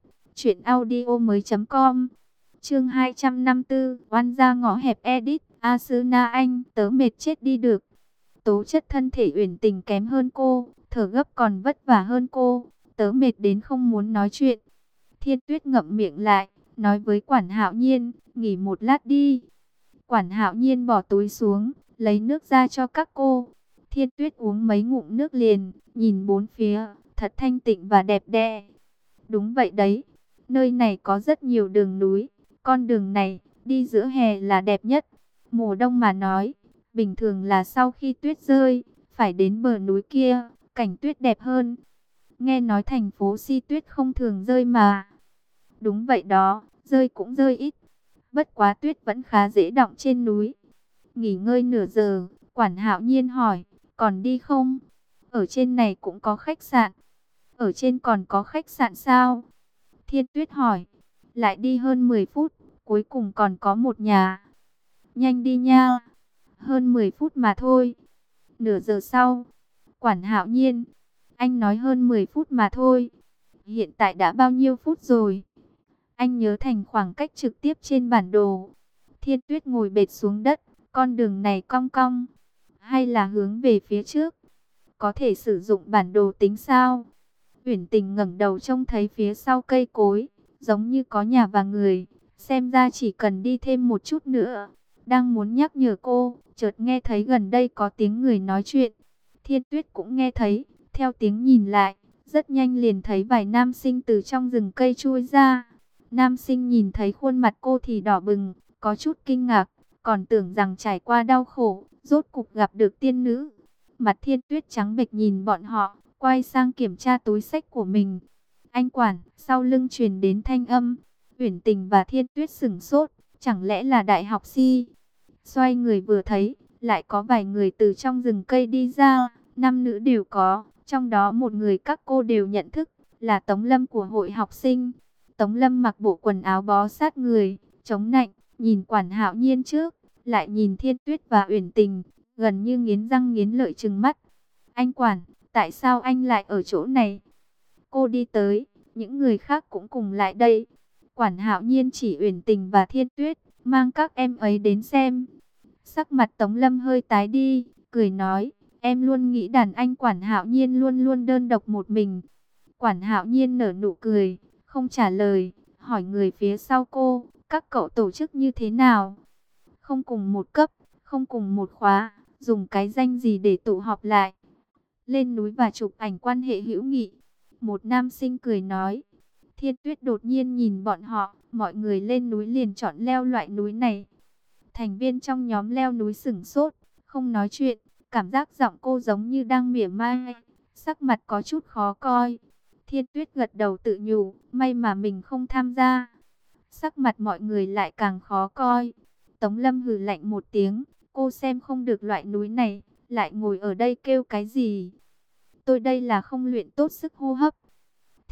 truyệnaudiomoi.com. Chương 254, oan ra ngõ hẹp edit, Asuna Anh, tớ mệt chết đi được. Tố chất thân thể Uyển Tình kém hơn cô, thở gấp còn vất vả hơn cô, tớ mệt đến không muốn nói chuyện. Thiên Tuyết ngậm miệng lại, nói với Quản Hạo Nhiên, nghỉ một lát đi. Quản Hạo Nhiên bỏ túi xuống, lấy nước ra cho các cô. Thiên Tuyết uống mấy ngụm nước liền, nhìn bốn phía, thật thanh tịnh và đẹp đẽ. Đúng vậy đấy, nơi này có rất nhiều đường núi, con đường này, đi giữa hè là đẹp nhất. Mùa đông mà nói, bình thường là sau khi tuyết rơi, phải đến bờ núi kia, cảnh tuyết đẹp hơn. Nghe nói thành phố Si tuyết không thường rơi mà. Đúng vậy đó, rơi cũng rơi ít. Bất quá tuyết vẫn khá dễ đọng trên núi. Nghỉ ngơi nửa giờ, Quản Hạo Nhiên hỏi, còn đi không? Ở trên này cũng có khách sạn. Ở trên còn có khách sạn sao? Thiên Tuyết hỏi. Lại đi hơn 10 phút, cuối cùng còn có một nhà. Nhanh đi nha. Hơn 10 phút mà thôi. Nửa giờ sau. Quản Hạo Nhiên. Anh nói hơn 10 phút mà thôi. Hiện tại đã bao nhiêu phút rồi? Anh nhớ thành khoảng cách trực tiếp trên bản đồ. Thiên Tuyết ngồi bệt xuống đất. Con đường này cong cong. Hay là hướng về phía trước? Có thể sử dụng bản đồ tính sao? Uyển Tình ngẩng đầu trông thấy phía sau cây cối, giống như có nhà và người. Xem ra chỉ cần đi thêm một chút nữa. Đang muốn nhắc nhở cô, chợt nghe thấy gần đây có tiếng người nói chuyện. Thiên Tuyết cũng nghe thấy, theo tiếng nhìn lại, rất nhanh liền thấy vài nam sinh từ trong rừng cây chui ra. Nam sinh nhìn thấy khuôn mặt cô thì đỏ bừng, có chút kinh ngạc, còn tưởng rằng trải qua đau khổ, rốt cục gặp được tiên nữ. Mặt Thiên Tuyết trắng bệch nhìn bọn họ, quay sang kiểm tra túi xách của mình. Anh Quản, sau lưng truyền đến thanh âm. Uyển Tình và Thiên Tuyết sửng sốt, chẳng lẽ là đại học Si? Xoay người vừa thấy, lại có vài người từ trong rừng cây đi ra, nam nữ đều có, trong đó một người các cô đều nhận thức, là Tống Lâm của hội học sinh. Tống Lâm mặc bộ quần áo bó sát người, chống nạnh, nhìn Quản Hạo Nhiên trước, lại nhìn Thiên Tuyết và Uyển Tình, gần như nghiến răng nghiến lợi trừng mắt. Anh Quản, tại sao anh lại ở chỗ này? Cô đi tới, những người khác cũng cùng lại đây. Quản Hạo Nhiên chỉ Uyển Tình và Thiên Tuyết, mang các em ấy đến xem. Sắc mặt Tống Lâm hơi tái đi, cười nói, em luôn nghĩ đàn anh Quản Hạo Nhiên luôn luôn đơn độc một mình. Quản Hạo Nhiên nở nụ cười, không trả lời, hỏi người phía sau cô, các cậu tổ chức như thế nào? Không cùng một cấp, không cùng một khóa, dùng cái danh gì để tụ họp lại? Lên núi và chụp ảnh quan hệ hữu nghị. Một nam sinh cười nói. Thiên Tuyết đột nhiên nhìn bọn họ, mọi người lên núi liền chọn leo loại núi này. Thành viên trong nhóm leo núi sửng sốt, không nói chuyện, cảm giác giọng cô giống như đang mỉa mai, sắc mặt có chút khó coi. Thiên Tuyết gật đầu tự nhủ, may mà mình không tham gia. Sắc mặt mọi người lại càng khó coi. Tống Lâm hừ lạnh một tiếng, cô xem không được loại núi này, lại ngồi ở đây kêu cái gì? Tôi đây là không luyện tốt sức hô hấp.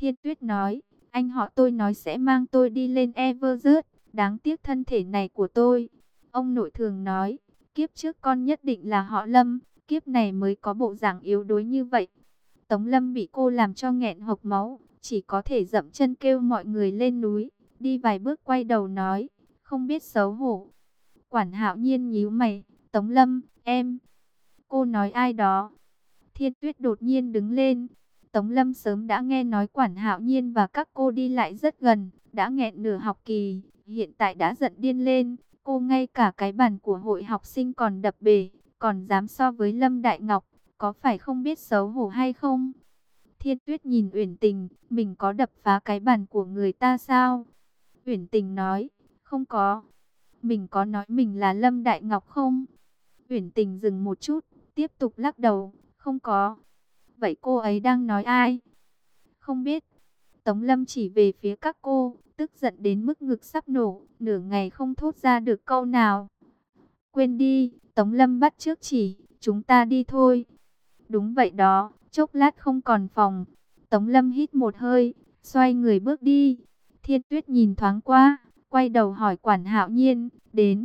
Thiên Tuyết nói, anh họ tôi nói sẽ mang tôi đi lên Everest, đáng tiếc thân thể này của tôi. Ông nội thường nói, kiếp trước con nhất định là họ Lâm, kiếp này mới có bộ dạng yếu đuối như vậy. Tống Lâm bị cô làm cho nghẹn hộc máu, chỉ có thể dậm chân kêu mọi người lên núi, đi vài bước quay đầu nói, không biết xấu hổ. Quản Hạo Nhiên nhíu mày, Tống Lâm, em. Cô nói ai đó? Thiên Tuyết đột nhiên đứng lên. Tống Lâm sớm đã nghe nói Quản Hạo Nhiên và các cô đi lại rất gần, đã nghẹn nửa học kỳ, hiện tại đã giận điên lên. Cô ngay cả cái bàn của hội học sinh còn đập bể, còn dám so với Lâm Đại Ngọc, có phải không biết xấu hổ hay không? Thiên Tuyết nhìn Uyển Tình, mình có đập phá cái bàn của người ta sao? Uyển Tình nói, không có. Mình có nói mình là Lâm Đại Ngọc không? Uyển Tình dừng một chút, tiếp tục lắc đầu, không có. Vậy cô ấy đang nói ai? Không biết. Tống Lâm chỉ về phía các cô, tức giận đến mức ngực sắp nổ, nửa ngày không thốt ra được câu nào. Quên đi, Tống Lâm bắt trước chỉ, chúng ta đi thôi. Đúng vậy đó, chốc lát không còn phòng. Tống Lâm hít một hơi, xoay người bước đi. Thiên Tuyết nhìn thoáng qua, quay đầu hỏi Quản Hạo Nhiên, đến.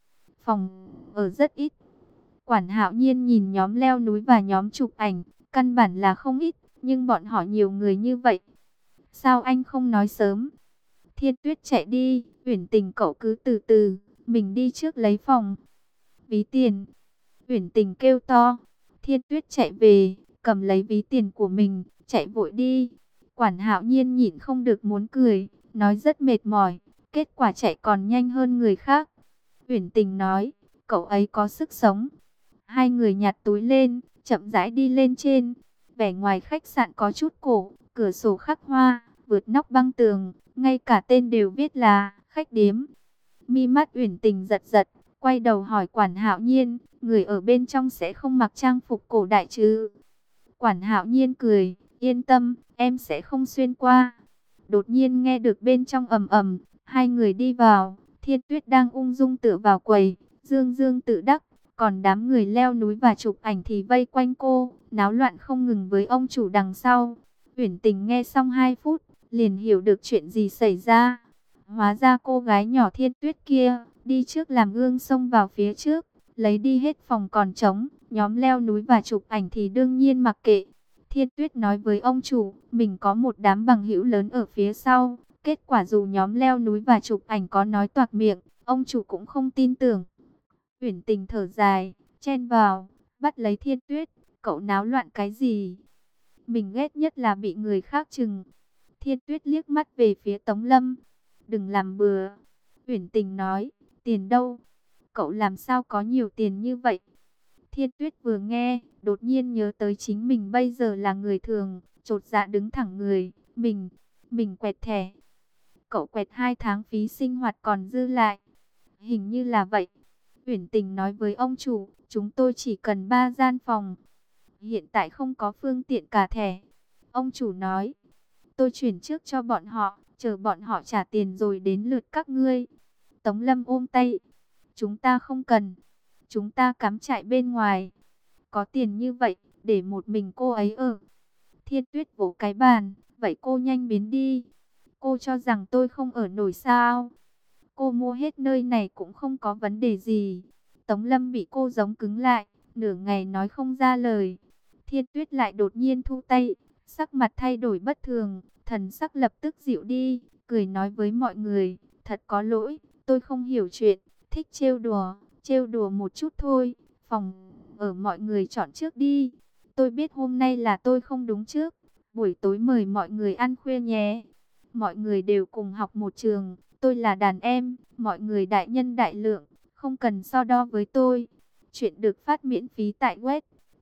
Phòng ở rất ít. Quản Hạo Nhiên nhìn nhóm leo núi và nhóm chụp ảnh, căn bản là không ít, nhưng bọn họ nhiều người như vậy. Sao anh không nói sớm? Thiên Tuyết chạy đi, Uyển Tình cậu cứ từ từ, mình đi trước lấy phòng. Ví tiền. Uyển Tình kêu to. Thiên Tuyết chạy về, cầm lấy ví tiền của mình, chạy vội đi. Quản Hạo Nhiên nhịn không được muốn cười, nói rất mệt mỏi, kết quả chạy còn nhanh hơn người khác. Uyển Tình nói, cậu ấy có sức sống. Hai người nhặt túi lên, chậm rãi đi lên trên. Vẻ ngoài khách sạn có chút cổ, cửa sổ khắc hoa, vượt nóc băng tường, ngay cả tên đều viết là khách điếm. Mi mắt Uyển Tình giật giật, quay đầu hỏi Quản Hạo Nhiên, người ở bên trong sẽ không mặc trang phục cổ đại chứ? Quản Hạo Nhiên cười, yên tâm, em sẽ không xuyên qua. Đột nhiên nghe được bên trong ầm ầm, hai người đi vào, Thiên Tuyết đang ung dung tựa vào quầy, dương dương tự đắc, còn đám người leo núi và chụp ảnh thì vây quanh cô, náo loạn không ngừng với ông chủ đằng sau. Uyển Tình nghe xong 2 phút, liền hiểu được chuyện gì xảy ra. Hóa ra cô gái nhỏ Thiên Tuyết kia, đi trước làm gương xông vào phía trước, lấy đi hết phòng còn trống, nhóm leo núi và chụp ảnh thì đương nhiên mặc kệ. Thiên Tuyết nói với ông chủ, mình có một đám bằng hữu lớn ở phía sau, kết quả dù nhóm leo núi và chụp ảnh có nói toạc miệng, ông chủ cũng không tin tưởng. Uyển Tình thở dài, chen vào, bắt lấy Thiên Tuyết, cậu náo loạn cái gì? Mình ghét nhất là bị người khác chừng. Thiên Tuyết liếc mắt về phía Tống Lâm, đừng làm bừa. Uyển Tình nói, tiền đâu? Cậu làm sao có nhiều tiền như vậy? Thiên Tuyết vừa nghe, đột nhiên nhớ tới chính mình bây giờ là người thường, chột dạ đứng thẳng người, mình quẹt thẻ. Cậu quẹt 2 tháng phí sinh hoạt còn dư lại. Hình như là vậy. Uyển Tình nói với ông chủ, chúng tôi chỉ cần 3 gian phòng. Hiện tại không có phương tiện cả thẻ. Ông chủ nói, tôi chuyển trước cho bọn họ, chờ bọn họ trả tiền rồi đến lượt các ngươi. Tống Lâm ôm tay, chúng ta không cần, chúng ta cắm trại bên ngoài. Có tiền như vậy, để một mình cô ấy ở. Thiên Tuyết vỗ cái bàn, vậy cô nhanh biến đi. Cô cho rằng tôi không ở nổi sao? Cô mua hết nơi này cũng không có vấn đề gì. Tống Lâm bị cô giống cứng lại, nửa ngày nói không ra lời. Thiên Tuyết lại đột nhiên thu tay, sắc mặt thay đổi bất thường, thần sắc lập tức dịu đi, cười nói với mọi người, thật có lỗi, tôi không hiểu chuyện, thích trêu đùa một chút thôi, phòng ở mọi người chọn trước đi. Tôi biết hôm nay là tôi không đúng trước, buổi tối mời mọi người ăn khuya nhé. Mọi người đều cùng học một trường, tôi là đàn em, mọi người đại nhân đại lượng, không cần so đo với tôi. Chuyện được phát miễn phí tại web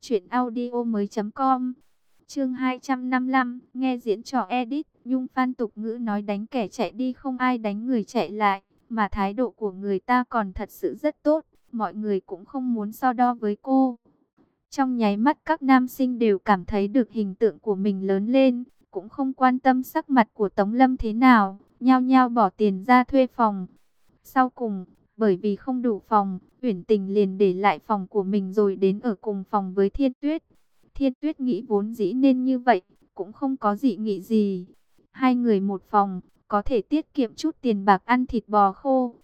truyệnaudiomoi.com. Chương 255, nghe diễn trò edit, Nhung Phan tục ngữ nói đánh kẻ chạy đi không ai đánh người chạy lại, mà thái độ của người ta còn thật sự rất tốt, mọi người cũng không muốn so đo với cô. Trong nháy mắt các nam sinh đều cảm thấy được hình tượng của mình lớn lên, cũng không quan tâm sắc mặt của Tống Lâm thế nào, nhao nhao bỏ tiền ra thuê phòng. Sau cùng, bởi vì không đủ phòng, Uyển Tình liền để lại phòng của mình rồi đến ở cùng phòng với Thiên Tuyết. Thiên Tuyết nghĩ vốn dĩ nên như vậy, cũng không có dị nghị gì. Hai người một phòng, có thể tiết kiệm chút tiền bạc ăn thịt bò khô.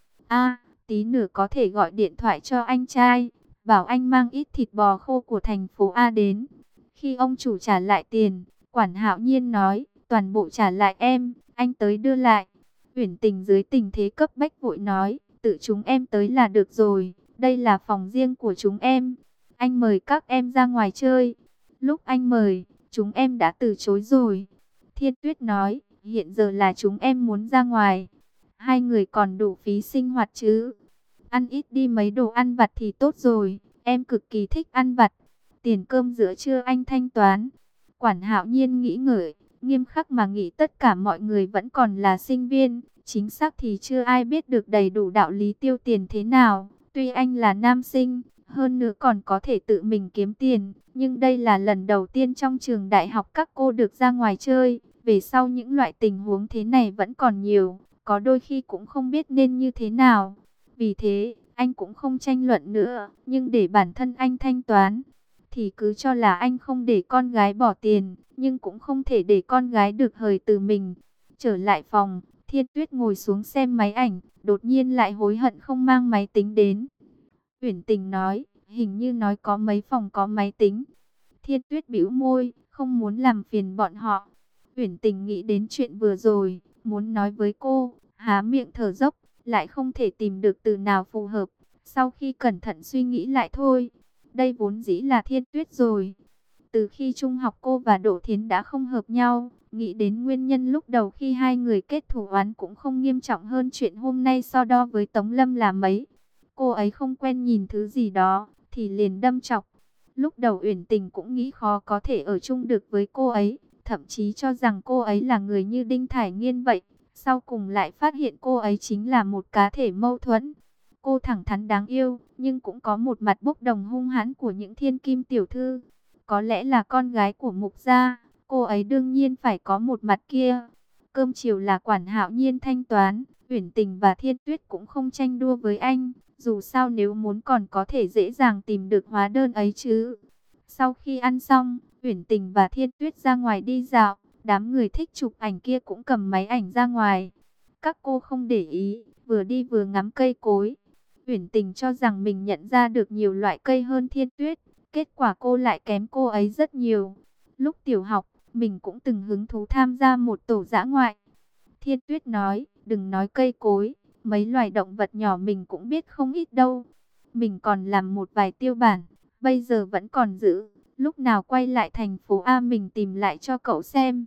Tí nữa có thể gọi điện thoại cho anh trai, bảo anh mang ít thịt bò khô của thành phố A đến. Khi ông chủ trả lại tiền, Quản Hạo Nhiên nói, toàn bộ trả lại em, anh tới đưa lại. Uyển Tình dưới tình thế cấp bách vội nói, tự chúng em tới là được rồi, đây là phòng riêng của chúng em. Anh mời các em ra ngoài chơi. Lúc anh mời, chúng em đã từ chối rồi. Thiên Tuyết nói, hiện giờ là chúng em muốn ra ngoài. Hai người còn đủ phí sinh hoạt chứ. Ăn ít đi mấy đồ ăn vặt thì tốt rồi, em cực kỳ thích ăn vặt. Tiền cơm giữa trưa anh thanh toán. Quản Hạo Nhiên nghĩ ngợi, nghiêm khắc mà nghĩ tất cả mọi người vẫn còn là sinh viên. Chính xác thì chưa ai biết được đầy đủ đạo lý tiêu tiền thế nào. Tuy anh là nam sinh, hơn nữa còn có thể tự mình kiếm tiền, nhưng đây là lần đầu tiên trong trường đại học các cô được ra ngoài chơi. Về sau những loại tình huống thế này vẫn còn nhiều, có đôi khi cũng không biết nên như thế nào. Vì thế, anh cũng không tranh luận nữa, nhưng để bản thân anh thanh toán, thì cứ cho là anh không để con gái bỏ tiền, nhưng cũng không thể để con gái được hời từ mình. Trở lại phòng, Thiên Tuyết ngồi xuống xem máy ảnh, đột nhiên lại hối hận không mang máy tính đến. Uyển Tình nói, hình như nói có mấy phòng có máy tính. Thiên Tuyết bĩu môi, không muốn làm phiền bọn họ. Uyển Tình nghĩ đến chuyện vừa rồi, muốn nói với cô, há miệng thở dốc, lại không thể tìm được từ nào phù hợp. Sau khi cẩn thận suy nghĩ lại thôi, đây vốn dĩ là Thiên Tuyết rồi. Từ khi trung học cô và Đỗ Thiến đã không hợp nhau, nghĩ đến nguyên nhân lúc đầu khi hai người kết thù oán cũng không nghiêm trọng hơn chuyện hôm nay so đo với Tống Lâm là mấy. Cô ấy không quen nhìn thứ gì đó, thì liền đâm chọc. Lúc đầu Uyển Tình cũng nghĩ khó có thể ở chung được với cô ấy, thậm chí cho rằng cô ấy là người như Đinh Thải Nghiên vậy. Sau cùng lại phát hiện cô ấy chính là một cá thể mâu thuẫn. Cô thẳng thắn đáng yêu, nhưng cũng có một mặt bốc đồng hung hãn của những thiên kim tiểu thư. Có lẽ là con gái của Mục gia, cô ấy đương nhiên phải có một mặt kia. Cơm chiều là Quản Hạo Nhiên thanh toán, Uyển Tình và Thiên Tuyết cũng không tranh đua với anh. Dù sao nếu muốn còn có thể dễ dàng tìm được hóa đơn ấy chứ. Sau khi ăn xong, Uyển Tình và Thiên Tuyết ra ngoài đi dạo. Đám người thích chụp ảnh kia cũng cầm máy ảnh ra ngoài. Các cô không để ý, vừa đi vừa ngắm cây cối. Uyển Tình cho rằng mình nhận ra được nhiều loại cây hơn Thiên Tuyết. Kết quả cô lại kém cô ấy rất nhiều. Lúc tiểu học, mình cũng từng hứng thú tham gia một tổ dã ngoại. Thiên Tuyết nói, đừng nói cây cối, mấy loài động vật nhỏ mình cũng biết không ít đâu. Mình còn làm một vài tiêu bản, bây giờ vẫn còn giữ. Lúc nào quay lại thành phố A mình tìm lại cho cậu xem.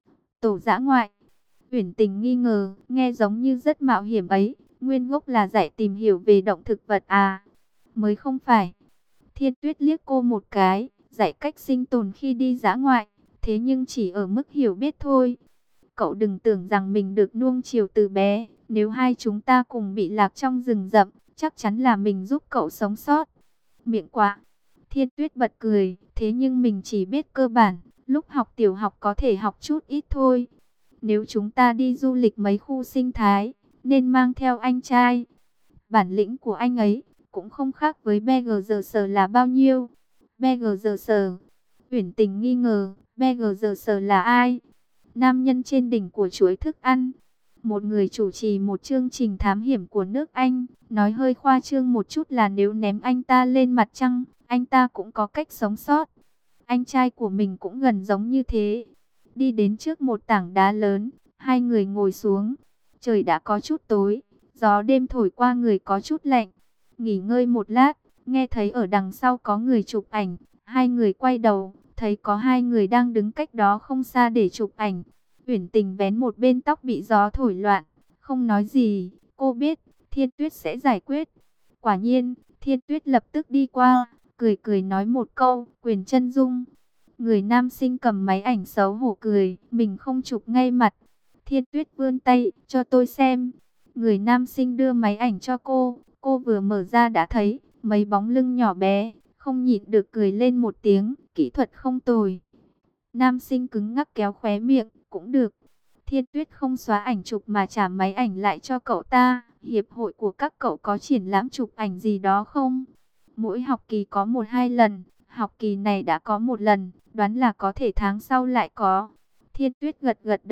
Tổ dã ngoại. Uyển Tình nghi ngờ, nghe giống như rất mạo hiểm ấy. Nguyên gốc là dạy tìm hiểu về động thực vật à? Mới không phải. Thiên Tuyết liếc cô một cái, dạy cách sinh tồn khi đi dã ngoại. Thế nhưng chỉ ở mức hiểu biết thôi. Cậu đừng tưởng rằng mình được nuông chiều từ bé. Nếu hai chúng ta cùng bị lạc trong rừng rậm, chắc chắn là mình giúp cậu sống sót. Miệng quá. Thiên Tuyết bật cười, thế nhưng mình chỉ biết cơ bản. Lúc học tiểu học có thể học chút ít thôi. Nếu chúng ta đi du lịch mấy khu sinh thái, nên mang theo anh trai. Bản lĩnh của anh ấy cũng không khác với BGGS là bao nhiêu. BGGS. Uyển Tình nghi ngờ, BGGS là ai? Nam nhân trên đỉnh của chuỗi thức ăn. Một người chủ trì một chương trình thám hiểm của nước Anh, nói hơi khoa trương một chút là nếu ném anh ta lên mặt trăng, anh ta cũng có cách sống sót. Anh trai của mình cũng gần giống như thế. Đi đến trước một tảng đá lớn, hai người ngồi xuống. Trời đã có chút tối, gió đêm thổi qua người có chút lạnh. Nghỉ ngơi một lát, nghe thấy ở đằng sau có người chụp ảnh. Hai người quay đầu, thấy có hai người đang đứng cách đó không xa để chụp ảnh. Uyển Tình vén một bên tóc bị gió thổi loạn, không nói gì. Cô biết, Thiên Tuyết sẽ giải quyết. Quả nhiên, Thiên Tuyết lập tức đi qua, cười cười nói một câu, Quyền Chân Dung. Người nam sinh cầm máy ảnh xấu hổ cười, mình không chụp ngay mặt. Thiên Tuyết vươn tay, cho tôi xem. Người nam sinh đưa máy ảnh cho cô vừa mở ra đã thấy mấy bóng lưng nhỏ bé, không nhịn được cười lên một tiếng, kỹ thuật không tồi. Nam sinh cứng ngắc kéo khóe miệng, cũng được. Thiên Tuyết không xóa ảnh chụp mà trả máy ảnh lại cho cậu ta. Hiệp hội của các cậu có triển lãm chụp ảnh gì đó không? Mỗi học kỳ có 1-2 lần, học kỳ này đã có 1 lần, đoán là có thể tháng sau lại có. Thiên Tuyết gật gật đầu,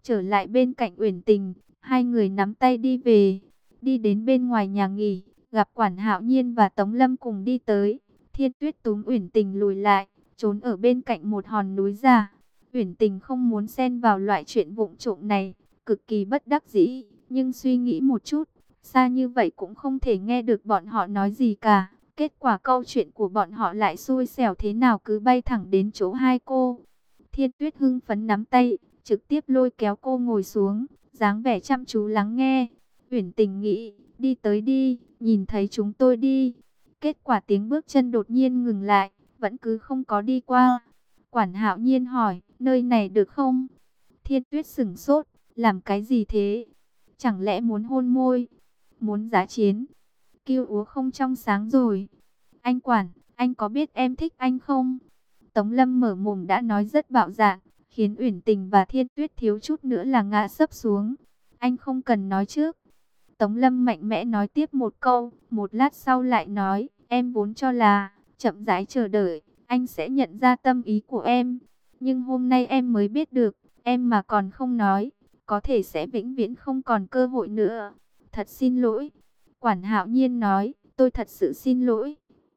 trở lại bên cạnh Uyển Tình, hai người nắm tay đi về. Đi đến bên ngoài nhà nghỉ, gặp Quản Hạo Nhiên và Tống Lâm cùng đi tới. Thiên Tuyết túm Uyển Tình lùi lại, trốn ở bên cạnh một hòn núi già. Uyển Tình không muốn xen vào loại chuyện vụng trộm này, cực kỳ bất đắc dĩ, nhưng suy nghĩ một chút, xa như vậy cũng không thể nghe được bọn họ nói gì cả. Kết quả câu chuyện của bọn họ lại xui xẻo thế nào cứ bay thẳng đến chỗ hai cô. Thiên Tuyết hưng phấn nắm tay, trực tiếp lôi kéo cô ngồi xuống, dáng vẻ chăm chú lắng nghe. Uyển Tình nghĩ, đi tới đi, nhìn thấy chúng tôi đi. Kết quả tiếng bước chân đột nhiên ngừng lại, vẫn cứ không có đi qua. Quản Hạo Nhiên hỏi, nơi này được không? Thiên Tuyết sửng sốt, làm cái gì thế? Chẳng lẽ muốn hôn môi? Muốn giá chiến? Kiêu úa không trong sáng rồi. Anh Quản, anh có biết em thích anh không? Tống Lâm mở mồm đã nói rất bạo dạn, khiến Uyển Tình và Thiên Tuyết thiếu chút nữa là ngã sấp xuống. Anh không cần nói trước. Tống Lâm mạnh mẽ nói tiếp một câu, một lát sau lại nói, em vốn cho là, chậm rãi chờ đợi, anh sẽ nhận ra tâm ý của em. Nhưng hôm nay em mới biết được, em mà còn không nói, có thể sẽ vĩnh viễn không còn cơ hội nữa. Thật xin lỗi. Quản Hạo Nhiên nói, tôi thật sự xin lỗi.